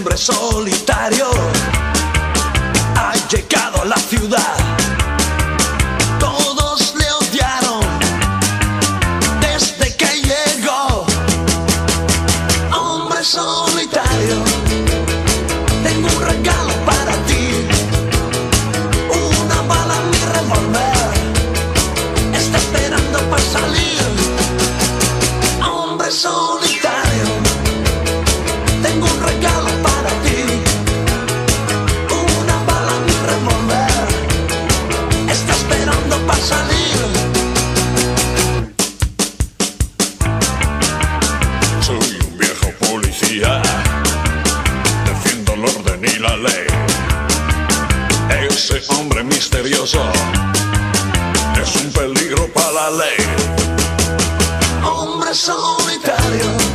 hombre solitario ha llegado a la ciudad. Todos le odiaron desde que llegó. Hombre solitario, tengo un regalo para ti. Una bala en mi revólver está esperando para salir. Hombre solitario, tengo un regalo para ti. Una bala en mi revólver está esperando para salir. Soy un viejo policía, defiendo el orden y la ley. Ese hombre misterioso es un peligro para la ley. Hombre solitario,